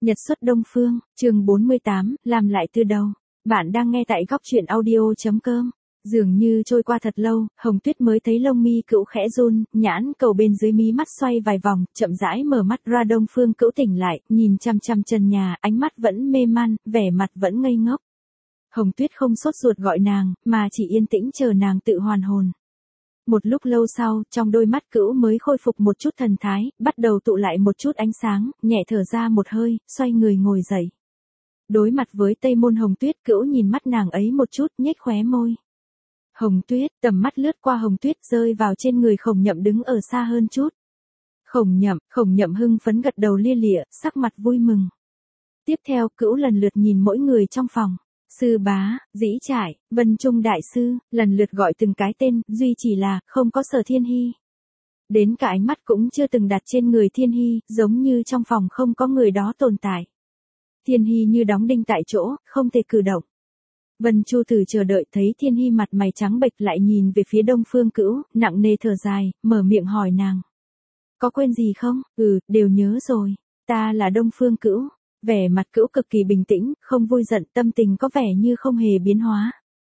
Nhật xuất Đông Phương, chương 48, làm lại từ đầu. Bạn đang nghe tại góc truyện audio.com. Dường như trôi qua thật lâu, Hồng Tuyết mới thấy lông mi Cữu khẽ run, nhãn cầu bên dưới mí mắt xoay vài vòng, chậm rãi mở mắt ra. Đông Phương Cữu tỉnh lại, nhìn chăm chăm trần nhà, ánh mắt vẫn mê man, vẻ mặt vẫn ngây ngốc. Hồng Tuyết không sốt ruột gọi nàng, mà chỉ yên tĩnh chờ nàng tự hoàn hồn. Một lúc lâu sau, trong đôi mắt Cữu mới khôi phục một chút thần thái, bắt đầu tụ lại một chút ánh sáng, nhẹ thở ra một hơi, xoay người ngồi dậy. Đối mặt với Tây Môn Hồng Tuyết, Cữu nhìn mắt nàng ấy một chút, nhếch khóe môi. Hồng Tuyết, tầm mắt lướt qua Hồng Tuyết rơi vào trên người Khổng Nhậm đứng ở xa hơn chút. Khổng Nhậm hưng phấn gật đầu lia lịa, sắc mặt vui mừng. Tiếp theo, Cữu lần lượt nhìn mỗi người trong phòng. Sư bá, Dĩ Trải, Vân Trung đại sư, lần lượt gọi từng cái tên, duy chỉ là, không có Sở Thiên Hi. Đến cả ánh mắt cũng chưa từng đặt trên người Thiên Hi, giống như trong phòng không có người đó tồn tại. Thiên Hi như đóng đinh tại chỗ, không thể cử động. Vân Chu Tử chờ đợi thấy Thiên Hi mặt mày trắng bệch lại nhìn về phía Đông Phương Cữu, nặng nề thở dài, mở miệng hỏi nàng. Có quên gì không? Đều nhớ rồi. Ta là Đông Phương Cữu. Vẻ mặt Cữu cực kỳ bình tĩnh, không vui giận, tâm tình có vẻ như không hề biến hóa.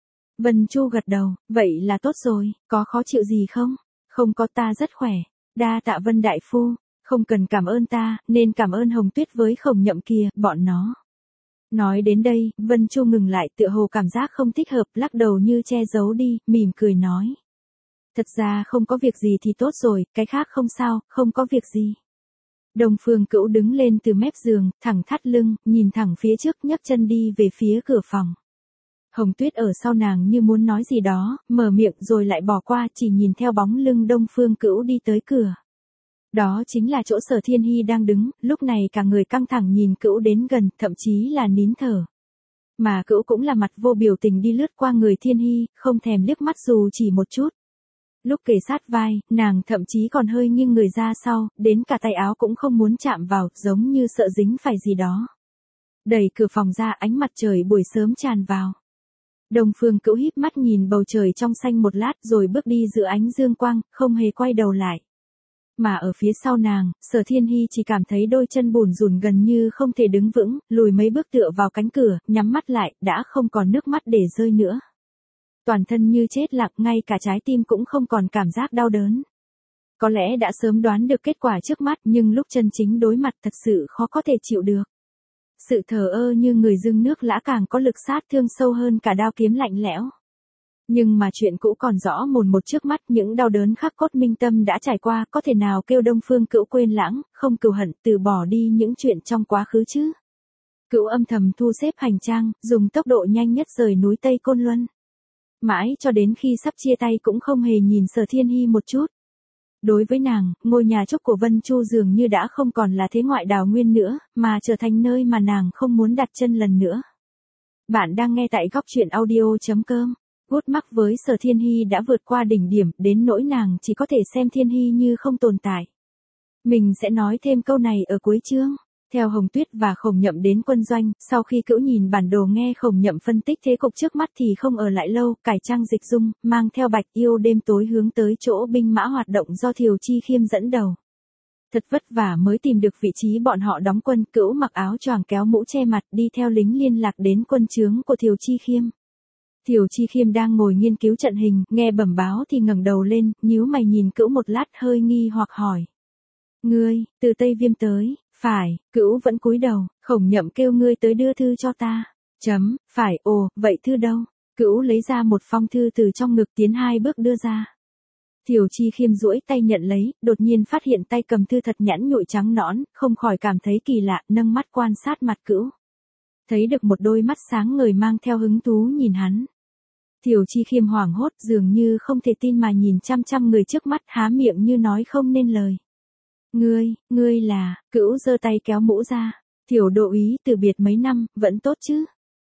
Vân Chu gật đầu, vậy là tốt rồi, có khó chịu gì không? Không có, ta rất khỏe. Đa tạ Vân đại phu, không cần cảm ơn ta, nên cảm ơn Hồng Tuyết với Khổng Nhậm kia, bọn nó. Nói đến đây, Vân Chu ngừng lại, tựa hồ cảm giác không thích hợp, lắc đầu như che giấu đi, mỉm cười nói. Thật ra không có việc gì thì tốt rồi, cái khác không sao, không có việc gì. Đông Phương Cữu đứng lên từ mép giường, thẳng thắt lưng, nhìn thẳng phía trước, nhấc chân đi về phía cửa phòng. Hồng Tuyết ở sau nàng như muốn nói gì đó, mở miệng rồi lại bỏ qua, chỉ nhìn theo bóng lưng Đông Phương Cữu đi tới cửa. Đó chính là chỗ Sở Thiên Hi đang đứng, lúc này cả người căng thẳng nhìn Cữu đến gần, thậm chí là nín thở. Mà Cữu cũng là mặt vô biểu tình đi lướt qua người Thiên Hi, không thèm liếc mắt dù chỉ một chút. Lúc kề sát vai, nàng thậm chí còn hơi nghiêng người ra sau, đến cả tay áo cũng không muốn chạm vào, giống như sợ dính phải gì đó. Đẩy cửa phòng ra, ánh mặt trời buổi sớm tràn vào. Đông Phương Cữu híp mắt nhìn bầu trời trong xanh một lát rồi bước đi giữa ánh dương quang, không hề quay đầu lại. Mà ở phía sau nàng, Sở Thiên Hi chỉ cảm thấy đôi chân bủn rủn gần như không thể đứng vững, lùi mấy bước tựa vào cánh cửa, nhắm mắt lại, đã không còn nước mắt để rơi nữa. Toàn thân như chết lặng, ngay cả trái tim cũng không còn cảm giác đau đớn. Có lẽ đã sớm đoán được kết quả trước mắt, nhưng lúc chân chính đối mặt thật sự khó có thể chịu được. Sự thờ ơ như người dưng nước lã càng có lực sát thương sâu hơn cả đao kiếm lạnh lẽo. Nhưng mà chuyện cũ còn rõ mồn một trước mắt, những đau đớn khắc cốt minh tâm đã trải qua, có thể nào kêu Đông Phương Cữu quên lãng, không cừu hận, từ bỏ đi những chuyện trong quá khứ chứ? Cữu âm thầm thu xếp hành trang, dùng tốc độ nhanh nhất rời núi Tây Côn Luân. Mãi cho đến khi sắp chia tay cũng không hề nhìn Sở Thiên Hi một chút. Đối với nàng, ngôi nhà trúc của Vân Chu dường như đã không còn là thế ngoại đào nguyên nữa, mà trở thành nơi mà nàng không muốn đặt chân lần nữa. Bạn đang nghe tại góc truyện audio.com. Gút mắc với Sở Thiên Hi đã vượt qua đỉnh điểm, đến nỗi nàng chỉ có thể xem Thiên Hi như không tồn tại. Mình sẽ nói thêm câu này ở cuối chương. Theo Hồng Tuyết và Khổng Nhậm đến quân doanh, sau khi Cữu nhìn bản đồ nghe Khổng Nhậm phân tích thế cục trước mắt thì không ở lại lâu, cải trang dịch dung, mang theo Bạch Yêu đêm tối hướng tới chỗ binh mã hoạt động do Thiều Chi Khiêm dẫn đầu. Thật vất vả mới tìm được vị trí bọn họ đóng quân, Cữu mặc áo choàng kéo mũ che mặt đi theo lính liên lạc đến quân trướng của Thiều Chi Khiêm. Thiều Chi Khiêm đang ngồi nghiên cứu trận hình, nghe bẩm báo thì ngẩng đầu lên, nhíu mày nhìn Cữu một lát hơi nghi hoặc hỏi. Ngươi, từ Tây Viêm tới? Phải, Cữu vẫn cúi đầu, Khổng Nhậm kêu ngươi tới đưa thư cho ta. Phải, vậy thư đâu? Cữu lấy ra một phong thư từ trong ngực tiến 2 bước đưa ra. Thiều Chi Khiêm duỗi tay nhận lấy, đột nhiên phát hiện tay cầm thư thật nhẵn nhụi trắng nõn, không khỏi cảm thấy kỳ lạ, nâng mắt quan sát mặt Cữu. Thấy được một đôi mắt sáng ngời mang theo hứng thú nhìn hắn. Thiều Chi Khiêm hoảng hốt, dường như không thể tin mà nhìn chăm chăm người trước mắt, há miệng như nói không nên lời. Ngươi là? Cữu giơ tay kéo mũ ra. Thiều đô úy từ biệt mấy năm, vẫn tốt chứ?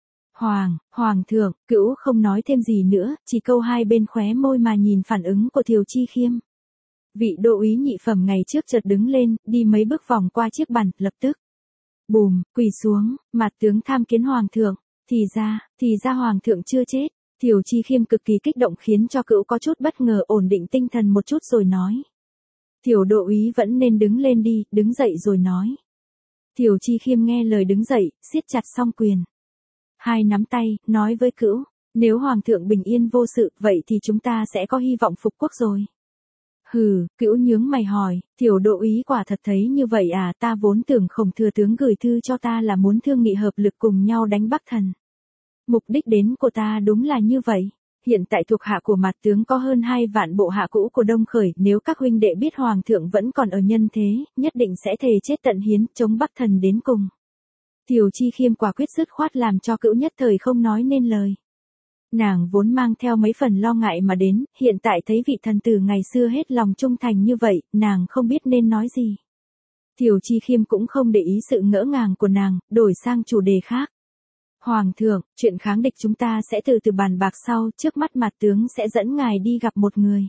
Hoàng thượng, Cữu không nói thêm gì nữa, chỉ câu hai bên khóe môi mà nhìn phản ứng của Thiều Chi Khiêm. Vị đô úy nhị phẩm ngày trước chợt đứng lên, đi mấy bước vòng qua chiếc bàn, lập tức. Bùm, quỳ xuống, mặt tướng tham kiến Hoàng thượng. Thì ra Hoàng thượng chưa chết. Thiều Chi Khiêm cực kỳ kích động khiến cho Cữu có chút bất ngờ, ổn định tinh thần một chút rồi nói. Thiều đô úy vẫn nên đứng lên đi, đứng dậy rồi nói. Thiều Chi Khiêm nghe lời đứng dậy, siết chặt song quyền. Hai nắm tay, nói với Cữu, nếu Hoàng thượng bình yên vô sự, vậy thì chúng ta sẽ có hy vọng phục quốc rồi. Hừ, Cữu nhướng mày hỏi, Thiều Đô úy quả thật thấy như vậy à, ta vốn tưởng Khổng thừa tướng gửi thư cho ta là muốn thương nghị hợp lực cùng nhau đánh Bắc Thần. Mục đích đến của ta đúng là như vậy. Hiện tại thuộc hạ của Mạt tướng có hơn 2 vạn bộ hạ cũ của Đông Khởi, nếu các huynh đệ biết Hoàng thượng vẫn còn ở nhân thế, nhất định sẽ thề chết tận hiến, chống Bắc Thần đến cùng. Thiều Chi Khiêm quả quyết dứt khoát làm cho Cữu nhất thời không nói nên lời. Nàng vốn mang theo mấy phần lo ngại mà đến, hiện tại thấy vị thần tử ngày xưa hết lòng trung thành như vậy, nàng không biết nên nói gì. Thiều Chi Khiêm cũng không để ý sự ngỡ ngàng của nàng, đổi sang chủ đề khác. Hoàng thượng, chuyện kháng địch chúng ta sẽ từ từ bàn bạc sau, trước mắt Mạt tướng sẽ dẫn ngài đi gặp một người.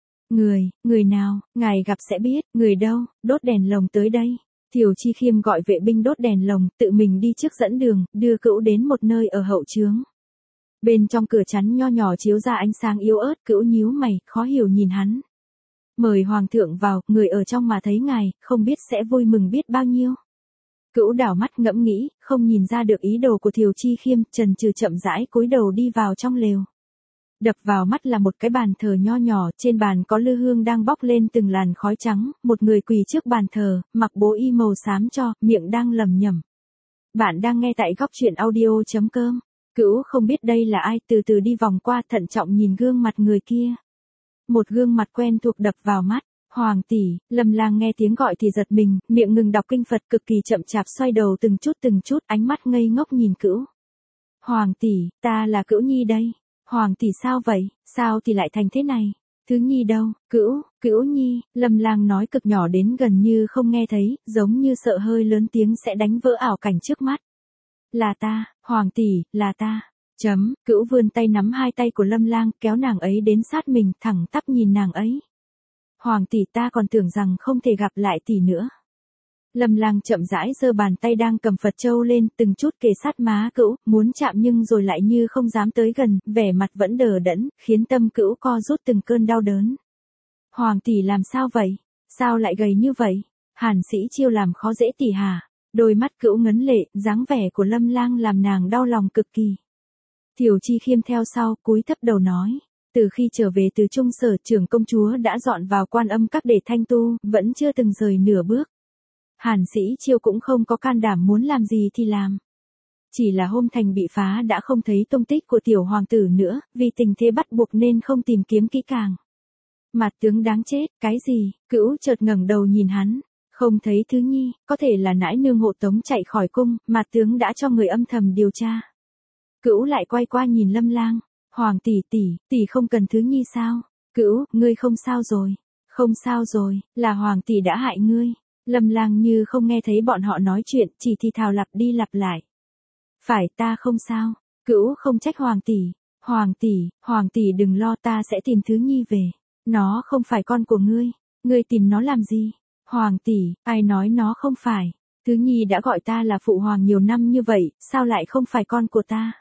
Người nào, ngài gặp sẽ biết, người đâu, đốt đèn lồng tới đây. Thiều Chi Khiêm gọi vệ binh đốt đèn lồng, tự mình đi trước dẫn đường, đưa Cữu đến một nơi ở hậu trướng. Bên trong cửa chắn nho nhỏ chiếu ra ánh sáng yếu ớt, Cữu nhíu mày, khó hiểu nhìn hắn. Mời Hoàng thượng vào, người ở trong mà thấy ngài, không biết sẽ vui mừng biết bao nhiêu. Cữu đảo mắt ngẫm nghĩ, không nhìn ra được ý đồ của Thiều Chi Khiêm, chần chừ chậm rãi cúi đầu đi vào trong lều. Đập vào mắt là một cái bàn thờ nho nhỏ, trên bàn có lư hương đang bốc lên từng làn khói trắng, một người quỳ trước bàn thờ, mặc bố y màu xám cho, miệng đang lẩm nhẩm. Bạn đang nghe tại góc truyện audio.com. Cữu không biết đây là ai, từ từ đi vòng qua, thận trọng nhìn gương mặt người kia. Một gương mặt quen thuộc đập vào mắt. Hoàng tỷ, Lâm Lang nghe tiếng gọi thì giật mình, miệng ngừng đọc kinh Phật, cực kỳ chậm chạp xoay đầu từng chút, ánh mắt ngây ngốc nhìn Cữu. Hoàng tỷ, ta là Cữu Nhi đây. Hoàng tỷ sao vậy, sao thì lại thành thế này? Thứ Nhi đâu? Cữu Nhi, Lâm Lang nói cực nhỏ đến gần như không nghe thấy, giống như sợ hơi lớn tiếng sẽ đánh vỡ ảo cảnh trước mắt. Là ta, Hoàng tỷ, là ta. Cữu vươn tay nắm hai tay của Lâm Lang, kéo nàng ấy đến sát mình, thẳng tắp nhìn nàng ấy. Hoàng tỷ, ta còn tưởng rằng không thể gặp lại tỷ nữa. Lâm Lang chậm rãi giơ bàn tay đang cầm Phật châu lên, từng chút kề sát má Cữu, muốn chạm nhưng rồi lại như không dám tới gần, vẻ mặt vẫn đờ đẫn, khiến tâm Cữu co rút từng cơn đau đớn. Hoàng tỷ làm sao vậy? Sao lại gầy như vậy? Hàn Sĩ Chiêu làm khó dễ tỷ hả? Đôi mắt Cữu ngấn lệ, dáng vẻ của Lâm Lang làm nàng đau lòng cực kỳ. Thiều Chi Khiêm theo sau, cúi thấp đầu nói. Từ khi trở về từ Trung Sở, trưởng công chúa đã dọn vào Quan Âm Các để thanh tu, vẫn chưa từng rời nửa bước. Hàn Sĩ Chiêu cũng không có can đảm muốn làm gì thì làm. Chỉ là hôm thành bị phá đã không thấy tung tích của tiểu hoàng tử nữa, vì tình thế bắt buộc nên không tìm kiếm kỹ càng. Mạt tướng đáng chết, cái gì? Cữu chợt ngẩng đầu nhìn hắn. Không thấy Thứ Nhi, có thể là nãi nương hộ tống chạy khỏi cung, Mạt tướng đã cho người âm thầm điều tra. Cữu lại quay qua nhìn Lâm Lang. Hoàng tỷ không cần Thứ Nhi sao? Cữu, ngươi không sao rồi. Không sao rồi, là Hoàng tỷ đã hại ngươi. Lâm Lang như không nghe thấy bọn họ nói chuyện, chỉ thì thào lặp đi lặp lại. Phải, ta không sao. Cữu không trách Hoàng tỷ đừng lo, ta sẽ tìm Thứ Nhi về. Nó không phải con của ngươi. Ngươi tìm nó làm gì? Hoàng tỷ, ai nói nó không phải? Thứ Nhi đã gọi ta là phụ hoàng nhiều năm như vậy, sao lại không phải con của ta?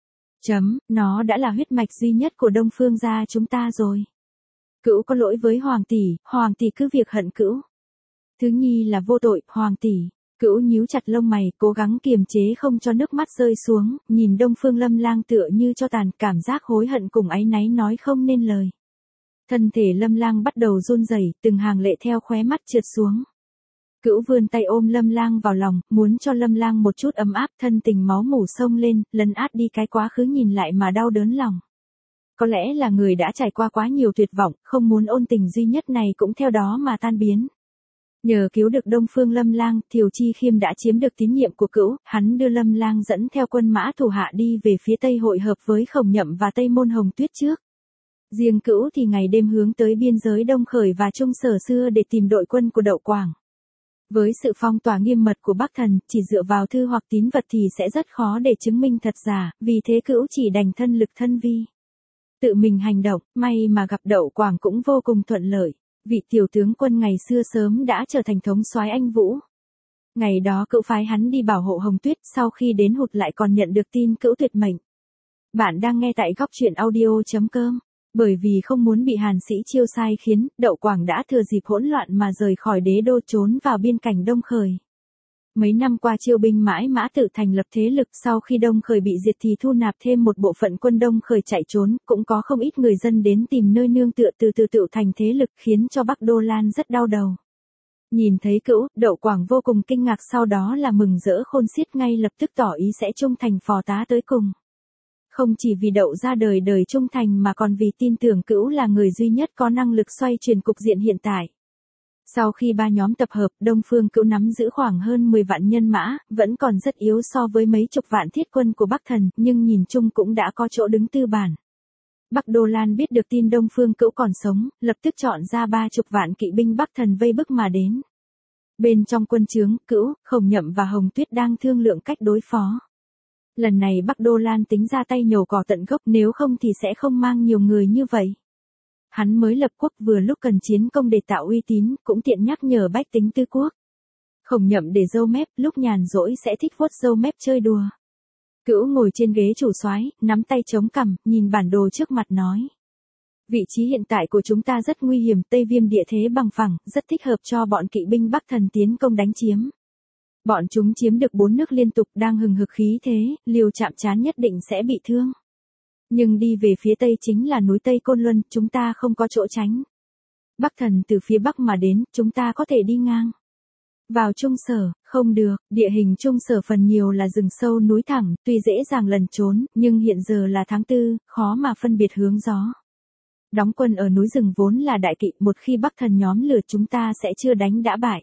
Nó đã là huyết mạch duy nhất của Đông Phương gia chúng ta rồi. Cữu có lỗi với Hoàng tỷ cứ việc hận Cữu. Thứ Nhi là vô tội, Hoàng tỷ. Cữu nhíu chặt lông mày, cố gắng kiềm chế không cho nước mắt rơi xuống, nhìn Đông Phương Lâm Lang tựa như cho tàn, cảm giác hối hận cùng áy náy nói không nên lời. Thân thể Lâm Lang bắt đầu run rẩy, từng hàng lệ theo khóe mắt trượt xuống. Cữu vươn tay ôm Lâm Lang vào lòng, muốn cho Lâm Lang một chút ấm áp, thân tình máu mủ xông lên, lấn át đi cái quá khứ nhìn lại mà đau đớn lòng. Có lẽ là người đã trải qua quá nhiều tuyệt vọng, không muốn ôn tình duy nhất này cũng theo đó mà tan biến. Nhờ cứu được Đông Phương Lâm Lang, Thiều Chi Khiêm đã chiếm được tín nhiệm của Cữu, hắn đưa Lâm Lang dẫn theo quân mã thủ hạ đi về phía Tây hội hợp với Khổng Nhậm và Tây Môn Hồng Tuyết trước. Riêng Cữu thì ngày đêm hướng tới biên giới Đông Khởi và Trung Sở xưa để tìm đội quân của Đậu Quảng. Với sự phong tỏa nghiêm mật của Bắc Thần, chỉ dựa vào thư hoặc tín vật thì sẽ rất khó để chứng minh thật giả, vì thế Cữu chỉ đành thân lực thân vi. Tự mình hành động, may mà gặp Đậu Quảng cũng vô cùng thuận lợi. Vị tiểu tướng quân ngày xưa sớm đã trở thành thống soái Anh Vũ. Ngày đó Cữu phái hắn đi bảo hộ Hồng Tuyết, sau khi đến hụt lại còn nhận được tin Cữu tuyệt mệnh. Bạn đang nghe tại góc truyện audio.com. Bởi vì không muốn bị Hàn Sĩ Chiêu sai khiến, Đậu Quảng đã thừa dịp hỗn loạn mà rời khỏi đế đô trốn vào biên cảnh Đông Khởi. Mấy năm qua Chiêu binh mãi mã tự thành lập thế lực, sau khi Đông Khởi bị diệt thì thu nạp thêm một bộ phận quân Đông Khởi chạy trốn, cũng có không ít người dân đến tìm nơi nương tựa, từ từ tự thành thế lực, khiến cho Bắc Đô Lan rất đau đầu. Nhìn thấy Cữu, Đậu Quảng vô cùng kinh ngạc, sau đó là mừng rỡ khôn xiết, ngay lập tức tỏ ý sẽ trung thành phò tá tới cùng. Không chỉ vì Đậu ra đời đời trung thành mà còn vì tin tưởng Cữu là người duy nhất có năng lực xoay chuyển cục diện hiện tại. Sau khi ba nhóm tập hợp, Đông Phương Cữu nắm giữ khoảng hơn 10 vạn nhân mã, vẫn còn rất yếu so với mấy chục vạn thiết quân của Bắc Thần, nhưng nhìn chung cũng đã có chỗ đứng tư bản. Bắc Đô Lan biết được tin Đông Phương Cữu còn sống, lập tức chọn ra 30 vạn kỵ binh Bắc Thần vây bức mà đến. Bên trong quân trướng, Cữu, Khổng Nhậm và Hồng Tuyết đang thương lượng cách đối phó. Lần này Bắc Đô Lan tính ra tay nhổ cỏ tận gốc, nếu không thì sẽ không mang nhiều người như vậy. Hắn mới lập quốc, vừa lúc cần chiến công để tạo uy tín, cũng tiện nhắc nhở bách tính tư quốc. Khổng Nhậm để râu mép, lúc nhàn rỗi sẽ thích vuốt râu mép chơi đùa. Cữu ngồi trên ghế chủ soái, nắm tay chống cằm, nhìn bản đồ trước mặt nói: vị trí hiện tại của chúng ta rất nguy hiểm, Tây Viêm địa thế bằng phẳng, rất thích hợp cho bọn kỵ binh Bắc Thần tiến công đánh chiếm. Bọn chúng chiếm được 4 nước liên tục, đang hừng hực khí thế, liều chạm trán nhất định sẽ bị thương. Nhưng đi về phía Tây chính là núi Tây Côn Luân, chúng ta không có chỗ tránh. Bắc Thần từ phía Bắc mà đến, chúng ta có thể đi ngang. Vào Trung Sở, không được, địa hình Trung Sở phần nhiều là rừng sâu núi thẳng, tuy dễ dàng lẩn trốn, nhưng hiện giờ là tháng 4, khó mà phân biệt hướng gió. Đóng quân ở núi rừng vốn là đại kỵ, một khi Bắc Thần nhóm lửa chúng ta sẽ chưa đánh đã bại.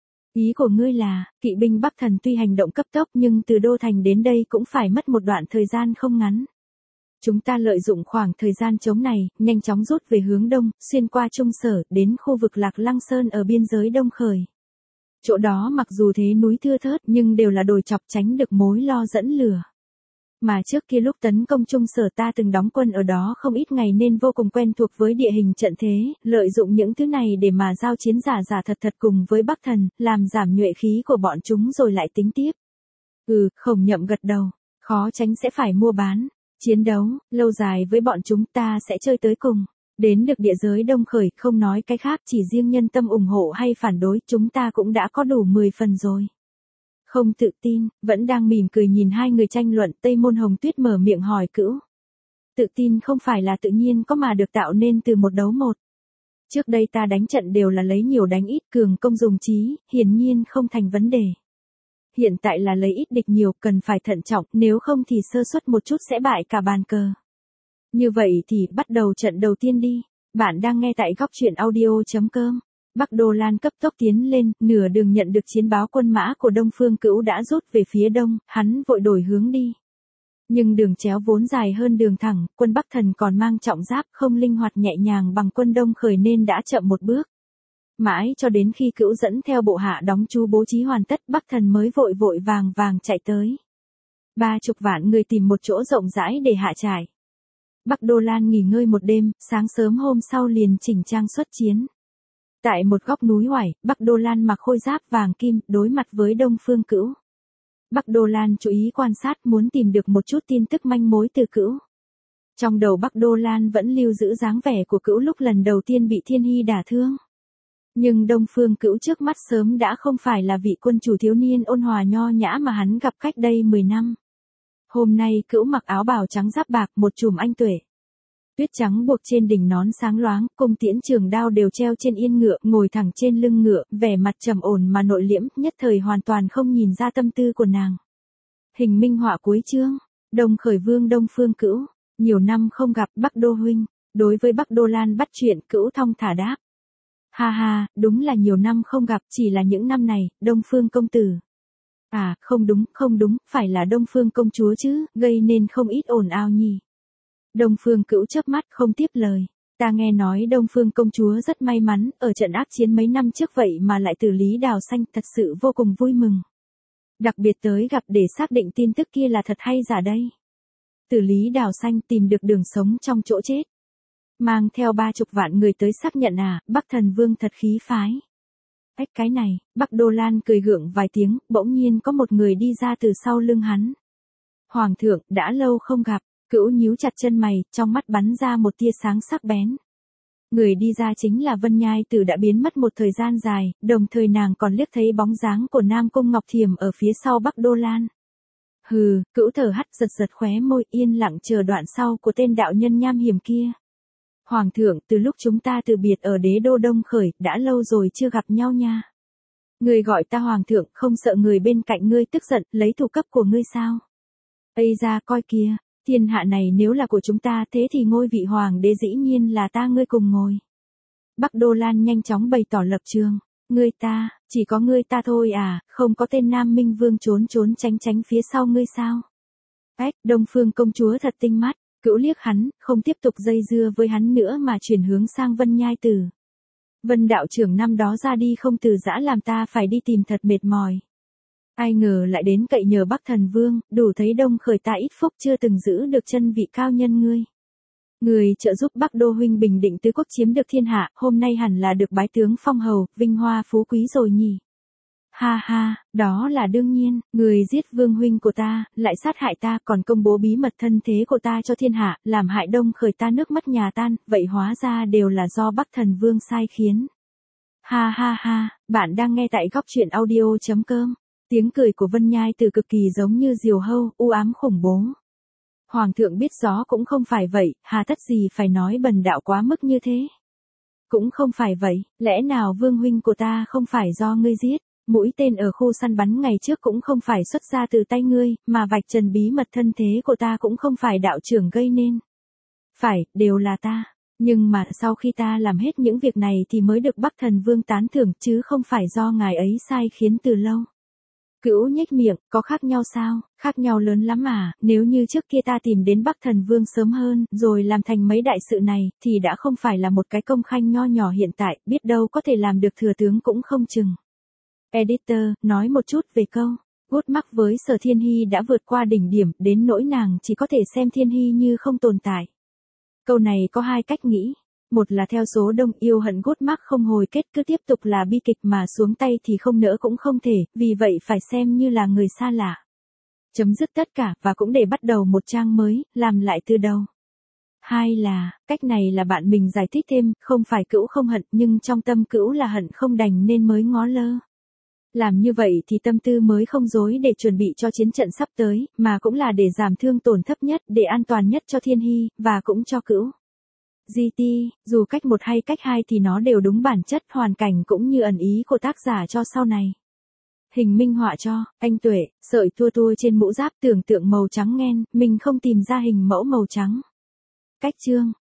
Ý của ngươi là, kỵ binh Bắc Thần tuy hành động cấp tốc nhưng từ Đô Thành đến đây cũng phải mất một đoạn thời gian không ngắn. Chúng ta lợi dụng khoảng thời gian trống này, nhanh chóng rút về hướng đông, xuyên qua Trung Sở, đến khu vực Lạc Lăng Sơn ở biên giới Đông Khởi. Chỗ đó mặc dù thế núi thưa thớt nhưng đều là đồi chọc, tránh được mối lo dẫn lửa. Mà trước kia lúc tấn công Trung Sở ta từng đóng quân ở đó không ít ngày nên vô cùng quen thuộc với địa hình trận thế, lợi dụng những thứ này để mà giao chiến giả giả thật thật cùng với Bắc Thần, làm giảm nhuệ khí của bọn chúng rồi lại tính tiếp. Khổng Nhậm gật đầu, khó tránh sẽ phải mua bán, chiến đấu, lâu dài với bọn chúng ta sẽ chơi tới cùng. Đến được địa giới Đông Khởi, không nói cái khác, chỉ riêng nhân tâm ủng hộ hay phản đối, chúng ta cũng đã có đủ 10 phần rồi. Không tự tin, vẫn đang mỉm cười nhìn hai người tranh luận, Tây Môn Hồng Tuyết mở miệng hỏi Cữu. Tự tin không phải là tự nhiên có mà được tạo nên từ một đấu một. Trước đây ta đánh trận đều là lấy nhiều đánh ít, cường công dùng trí, hiển nhiên không thành vấn đề. Hiện tại là lấy ít địch nhiều, cần phải thận trọng, nếu không thì sơ suất một chút sẽ bại cả bàn cờ. Như vậy thì bắt đầu trận đầu tiên đi. Bạn đang nghe tại góc truyện audio.com. Bắc Đô Lan cấp tốc tiến lên, nửa đường nhận được chiến báo quân mã của Đông Phương Cữu đã rút về phía đông, hắn vội đổi hướng đi. Nhưng đường chéo vốn dài hơn đường thẳng, quân Bắc Thần còn mang trọng giáp, không linh hoạt nhẹ nhàng bằng quân Đông Khởi nên đã chậm một bước. Mãi cho đến khi Cữu dẫn theo bộ hạ đóng trú bố trí hoàn tất, Bắc Thần mới vội vội vàng vàng chạy tới. 30 vạn người tìm một chỗ rộng rãi để hạ trại. Bắc Đô Lan nghỉ ngơi một đêm, sáng sớm hôm sau liền chỉnh trang xuất chiến. Tại một góc núi Hoài, Bắc Đô Lan mặc khôi giáp vàng kim, đối mặt với Đông Phương Cữu. Bắc Đô Lan chú ý quan sát, muốn tìm được một chút tin tức manh mối từ Cữu. Trong đầu Bắc Đô Lan vẫn lưu giữ dáng vẻ của Cữu lúc lần đầu tiên bị Thiên Hy đả thương. Nhưng Đông Phương Cữu trước mắt sớm đã không phải là vị quân chủ thiếu niên ôn hòa nho nhã mà hắn gặp cách đây 10 năm. Hôm nay Cữu mặc áo bào trắng giáp bạc, một chùm anh tuệ. Tuyết trắng buộc trên đỉnh nón sáng loáng, cung tiễn trường đao đều treo trên yên ngựa, ngồi thẳng trên lưng ngựa, vẻ mặt trầm ổn mà nội liễm, nhất thời hoàn toàn không nhìn ra tâm tư của nàng. Hình minh họa cuối chương, Đông Khởi Vương Đông Phương Cữu, nhiều năm không gặp Bắc Đô huynh, đối với Bắc Đô Lan bắt chuyện, Cữu thong thả đáp. Ha ha, đúng là nhiều năm không gặp, chỉ là những năm này, Đông Phương công tử. À, không đúng, phải là Đông Phương công chúa chứ, gây nên không ít ồn ào nhỉ. Đông Phương Cữu chớp mắt không tiếp lời. Ta nghe nói Đông Phương công chúa rất may mắn, ở trận ác chiến mấy năm trước vậy mà lại từ Lý Đào Xanh, thật sự vô cùng vui mừng. Đặc biệt tới gặp để xác định tin tức kia là thật hay giả đây. Từ Lý Đào Xanh tìm được đường sống trong chỗ chết. Mang theo 30 vạn người tới xác nhận à, Bắc Thần Vương thật khí phái. Cái này, Bắc Đô Lan cười gượng vài tiếng, bỗng nhiên có một người đi ra từ sau lưng hắn. Hoàng thượng, đã lâu không gặp. Cữu nhíu chặt chân mày, trong mắt bắn ra một tia sáng sắc bén. Người đi ra chính là Vân Nhai Tử đã biến mất một thời gian dài, đồng thời nàng còn liếc thấy bóng dáng của Nam Cung Ngọc Thiềm ở phía sau Bắc Đô Lan. Hừ, Cữu thở hắt giật giật khóe môi yên lặng chờ đoạn sau của tên đạo nhân nham hiểm kia. Hoàng thượng, từ lúc chúng ta từ biệt ở đế đô Đông Khởi, đã lâu rồi chưa gặp nhau nha. Người gọi ta hoàng thượng, không sợ người bên cạnh ngươi tức giận, lấy thủ cấp của ngươi sao? Ây ra coi kìa, thiên hạ này nếu là của chúng ta thế thì ngôi vị hoàng đế dĩ nhiên là ta ngươi cùng ngồi. Bắc Đô Lan nhanh chóng bày tỏ lập trường. Ngươi ta, chỉ có ngươi ta thôi à, không có tên Nam Minh Vương trốn trốn tránh tránh phía sau ngươi sao? Ếch, Đông Phương công chúa thật tinh mắt, Cữu liếc hắn, không tiếp tục dây dưa với hắn nữa mà chuyển hướng sang Vân Nhai Tử. Vân đạo trưởng năm đó ra đi không từ giã làm ta phải đi tìm thật mệt mỏi. Ai ngờ lại đến cậy nhờ Bắc Thần Vương, đủ thấy Đông Khởi ta ít phúc chưa từng giữ được chân vị cao nhân ngươi. Người trợ giúp Bắc Đô huynh bình định tứ quốc chiếm được thiên hạ, hôm nay hẳn là được bái tướng phong hầu, vinh hoa phú quý rồi nhỉ. Ha ha, đó là đương nhiên, người giết vương huynh của ta, lại sát hại ta còn công bố bí mật thân thế của ta cho thiên hạ, làm hại Đông Khởi ta nước mất nhà tan, vậy hóa ra đều là do Bắc Thần Vương sai khiến. Ha ha ha, bạn đang nghe tại góc truyện audio.com. Tiếng cười của Vân Nhai Tử cực kỳ giống như diều hâu, u ám khủng bố. Hoàng thượng biết rõ cũng không phải vậy, hà tất gì phải nói bần đạo quá mức như thế. Cũng không phải vậy, lẽ nào vương huynh của ta không phải do ngươi giết, mũi tên ở khu săn bắn ngày trước cũng không phải xuất ra từ tay ngươi, mà vạch trần bí mật thân thế của ta cũng không phải đạo trưởng gây nên. Phải, đều là ta. Nhưng mà sau khi ta làm hết những việc này thì mới được Bắc Thần Vương tán thưởng chứ không phải do ngài ấy sai khiến từ lâu. Cữu nhếch miệng, có khác nhau sao? Khác nhau lớn lắm à, nếu như trước kia ta tìm đến Bắc Thần Vương sớm hơn, rồi làm thành mấy đại sự này, thì đã không phải là một cái công khanh nho nhỏ hiện tại, biết đâu có thể làm được thừa tướng cũng không chừng. Editor, nói một chút về câu. Gút mắc với Sở Thiên Hy đã vượt qua đỉnh điểm, đến nỗi nàng chỉ có thể xem Thiên Hy như không tồn tại. Câu này có hai cách nghĩ. Một là theo số đông yêu hận gút mắc không hồi kết cứ tiếp tục là bi kịch mà xuống tay thì không nỡ cũng không thể, vì vậy phải xem như là người xa lạ. Chấm dứt tất cả và cũng để bắt đầu một trang mới, làm lại từ đầu. Hai là, cách này là bạn mình giải thích thêm, không phải Cữu không hận nhưng trong tâm Cữu là hận không đành nên mới ngó lơ. Làm như vậy thì tâm tư mới không dối để chuẩn bị cho chiến trận sắp tới, mà cũng là để giảm thương tổn thấp nhất, để an toàn nhất cho Thiên Hy, và cũng cho Cữu. GT, dù cách một hay cách hai thì nó đều đúng bản chất, hoàn cảnh cũng như ẩn ý của tác giả cho sau này. Hình minh họa cho, anh Tuệ, sợi tua tua trên mũ giáp tưởng tượng màu trắng nghen, mình không tìm ra hình mẫu màu trắng. Cách chương.